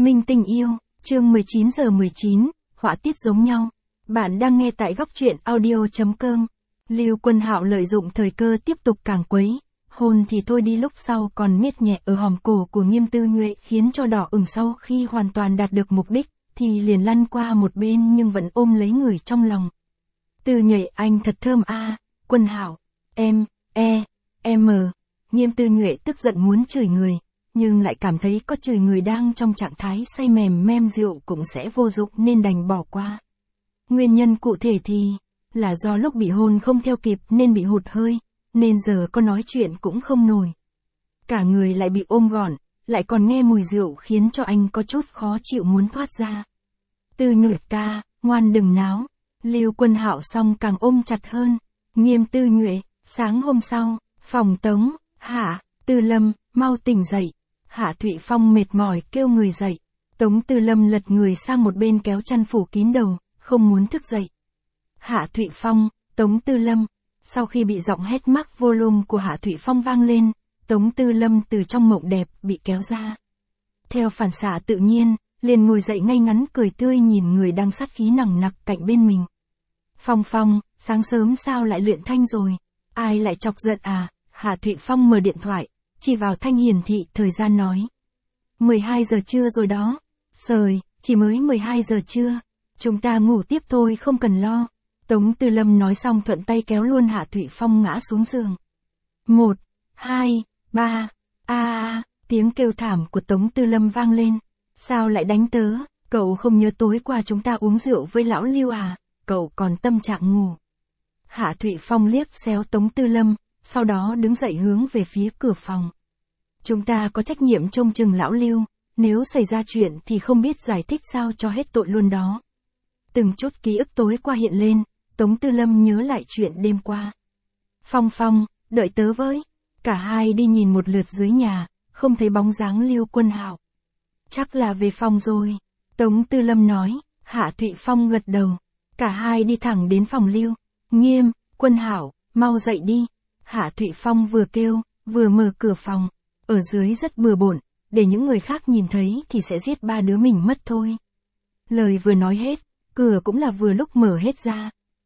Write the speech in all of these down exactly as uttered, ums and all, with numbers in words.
Minh tình yêu, chương mười chín giờ mười chín, họa tiết giống nhau. Bạn đang nghe tại góc truyện audio chấm com. Lưu Quân Hạo lợi dụng thời cơ tiếp tục càn quấy, hôn thì thôi đi lúc sau còn miết nhẹ ở hòm cổ của Nghiêm Tư Nhuệ khiến cho đỏ ửng, sau khi hoàn toàn đạt được mục đích, thì liền lăn qua một bên nhưng vẫn ôm lấy người trong lòng. Tư Nhuệ anh thật thơm a, à. Quân Hạo, em, e, m. Nghiêm Tư Nhuệ tức giận muốn chửi người, nhưng lại cảm thấy có chửi người đang trong trạng thái say mềm mem rượu cũng sẽ vô dụng nên đành bỏ qua. Nguyên nhân cụ thể thì là do lúc bị hôn không theo kịp nên bị hụt hơi, nên giờ có nói chuyện cũng không nổi. Cả người lại bị ôm gọn, lại còn nghe mùi rượu khiến cho anh có chút khó chịu muốn thoát ra. Tư Nhuệ ca, ngoan đừng náo. Lưu Quân Hạo xong càng ôm chặt hơn. Nghiêm Tư Nhuệ, sáng hôm sau, phòng Tống, Hạ, Tư Lâm, mau tỉnh dậy. Hạ Thụy Phong mệt mỏi kêu người dậy. Tống Tư Lâm lật người sang một bên kéo chăn phủ kín đầu, không muốn thức dậy. Hạ Thụy Phong, Tống Tư Lâm. Sau khi bị giọng hét mắc volume của Hạ Thụy Phong vang lên, Tống Tư Lâm từ trong mộng đẹp bị kéo ra. Theo phản xạ tự nhiên, liền ngồi dậy ngay ngắn cười tươi nhìn người đang sát khí nặng nặc cạnh bên mình. Phong Phong, sáng sớm sao lại luyện thanh rồi? Ai lại chọc giận à? Hạ Thụy Phong mở điện thoại, chỉ vào thanh hiển thị thời gian nói. mười hai giờ trưa rồi đó. Sời, chỉ mới mười hai giờ trưa. Chúng ta ngủ tiếp thôi không cần lo. Tống Tư Lâm nói xong thuận tay kéo luôn Hạ Thụy Phong ngã xuống giường. Một, hai, ba, a a, tiếng kêu thảm của Tống Tư Lâm vang lên. Sao lại đánh tớ? Cậu không nhớ tối qua chúng ta uống rượu với lão Lưu à? Cậu còn tâm trạng ngủ. Hạ Thụy Phong liếc xéo Tống Tư Lâm, sau đó đứng dậy hướng về phía cửa phòng. Chúng ta có trách nhiệm trông chừng lão Lưu, nếu xảy ra chuyện thì không biết giải thích sao cho hết tội luôn đó. Từng chút ký ức tối qua hiện lên, Tống Tư Lâm nhớ lại chuyện đêm qua. Phong Phong, đợi tớ với. Cả hai đi nhìn một lượt dưới nhà, không thấy bóng dáng Lưu Quân Hạo. Chắc là về phòng rồi. Tống Tư Lâm nói. Hạ Thụy Phong gật đầu. Cả hai đi thẳng đến phòng Lưu. Nghiêm, Quân Hạo, mau dậy đi. Hạ Thụy Phong vừa kêu, vừa mở cửa phòng. Ở dưới rất bừa bộn, để những người khác nhìn thấy thì sẽ giết ba đứa mình mất thôi. Lời vừa nói hết, cửa cũng là vừa lúc mở hết ra.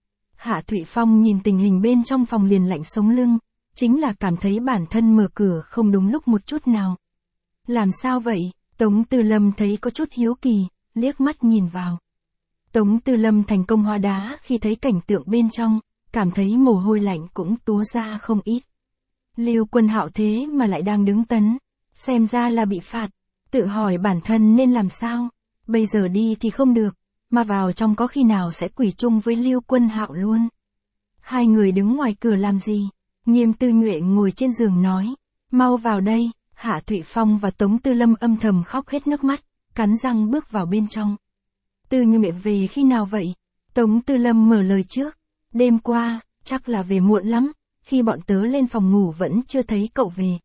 Hạ Thụy Phong nhìn tình hình bên trong phòng liền lạnh sống lưng, chính là cảm thấy bản thân mở cửa không đúng lúc một chút nào. Làm sao vậy? Tống Tư Lâm thấy có chút hiếu kỳ, liếc mắt nhìn vào. Tống Tư Lâm thành công hóa đá khi thấy cảnh tượng bên trong, cảm thấy mồ hôi lạnh cũng túa ra không ít. Lưu Quân Hạo thế mà lại đang đứng tấn, xem ra là bị phạt, tự hỏi bản thân nên làm sao, bây giờ đi thì không được, mà vào trong có khi nào sẽ quỳ chung với Lưu Quân Hạo luôn. Hai người đứng ngoài cửa làm gì? Nghiêm Tư Nhuệ ngồi trên giường nói, mau vào đây. Hạ Thụy Phong và Tống Tư Lâm âm thầm khóc hết nước mắt, cắn răng bước vào bên trong. Tư Nhuệ về khi nào vậy? Tống Tư Lâm mở lời trước. Đêm qua, chắc là về muộn lắm, khi bọn tớ lên phòng ngủ vẫn chưa thấy cậu về.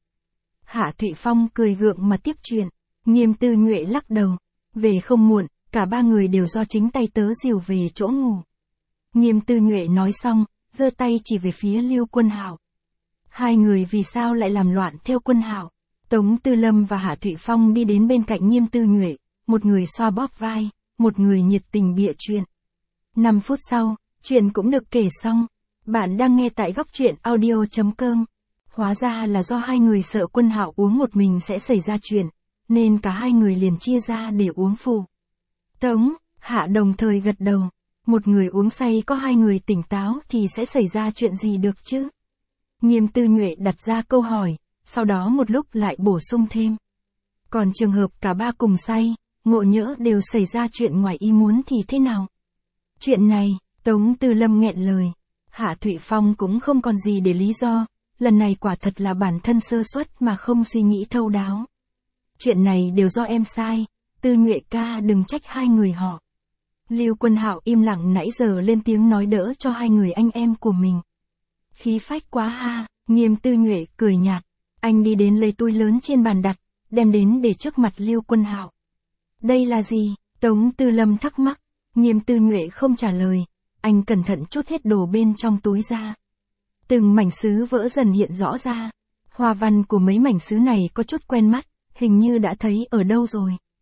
Hạ Thụy Phong cười gượng mà tiếp chuyện. Nghiêm Tư Nhuệ lắc đầu. Về không muộn, cả ba người đều do chính tay tớ dìu về chỗ ngủ. Nghiêm Tư Nhuệ nói xong, giơ tay chỉ về phía Lưu Quân Hạo. Hai người vì sao lại làm loạn theo Quân Hạo? Tống Tư Lâm và Hạ Thụy Phong đi đến bên cạnh Nghiêm Tư Nhuệ, một người xoa bóp vai, một người nhiệt tình bịa chuyện. Năm phút sau, chuyện cũng được kể xong. Bạn đang nghe tại góc truyện audio chấm com. Hóa ra là do hai người sợ Quân Hạo uống một mình sẽ xảy ra chuyện, nên cả hai người liền chia ra để uống phụ. Tống, Hạ đồng thời gật đầu. Một người uống say có hai người tỉnh táo thì sẽ xảy ra chuyện gì được chứ? Nghiêm Tư Nhuệ đặt ra câu hỏi, sau đó một lúc lại bổ sung thêm. Còn trường hợp cả ba cùng say, ngộ nhỡ đều xảy ra chuyện ngoài ý muốn thì thế nào? Chuyện này, Tống Tư Lâm nghẹn lời. Hạ Thụy Phong cũng không còn gì để lý do, lần này quả thật là bản thân sơ suất mà không suy nghĩ thấu đáo. Chuyện này đều do em sai, Tư Nhuệ ca đừng trách hai người họ. Lưu Quân Hạo im lặng nãy giờ lên tiếng nói đỡ cho hai người anh em của mình. Khí phách quá ha, Nghiêm Tư Nhuệ cười nhạt. Anh đi đến lấy túi lớn trên bàn đặt, đem đến để trước mặt Lưu Quân Hạo. Đây là gì? Tống Tư Lâm thắc mắc. Nghiêm Tư Nhuệ không trả lời, anh cẩn thận trút hết đồ bên trong túi ra. Từng mảnh sứ vỡ dần hiện rõ ra. Hoa văn của mấy mảnh sứ này có chút quen mắt, hình như đã thấy ở đâu rồi.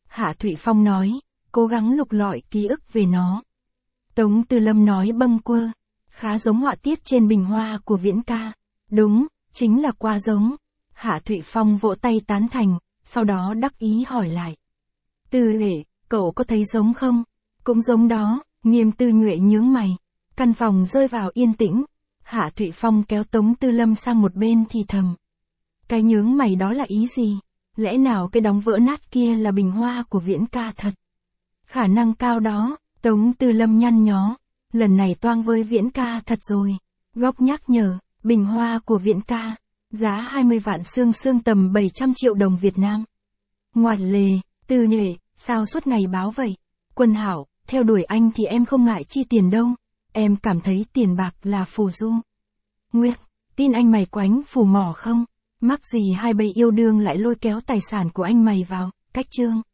Hạ Thụy Phong nói, cố gắng lục lọi ký ức về nó. Tống Tư Lâm nói bâng quơ, khá giống họa tiết trên bình hoa của Viễn ca. Đúng, chính là quá giống. Hạ Thụy Phong vỗ tay tán thành, sau đó đắc ý hỏi lại. Tư Huệ, cậu có thấy giống không? Cũng giống đó. Nghiêm Tư Nhuệ nhướng mày. Căn phòng rơi vào yên tĩnh. Hạ Thụy Phong kéo Tống Tư Lâm sang một bên thì thầm. Cái nhướng mày đó là ý gì? Lẽ nào cái đóng vỡ nát kia là bình hoa của Viễn ca thật? Khả năng cao đó. Tống Tư Lâm nhăn nhó. Lần này toang với Viễn ca thật rồi. Góc nhắc nhở, bình hoa của Viễn ca. Giá hai mươi vạn xương xương tầm bảy trăm triệu đồng Việt Nam. Ngoạt lề, Tư Nhuệ, sao suốt ngày báo vậy? Quân Hảo, theo đuổi anh thì em không ngại chi tiền đâu. Em cảm thấy tiền bạc là phù du. Nguyệt, tin anh mày quánh phù mỏ không? Mắc gì hai bầy yêu đương lại lôi kéo tài sản của anh mày vào, cách chương.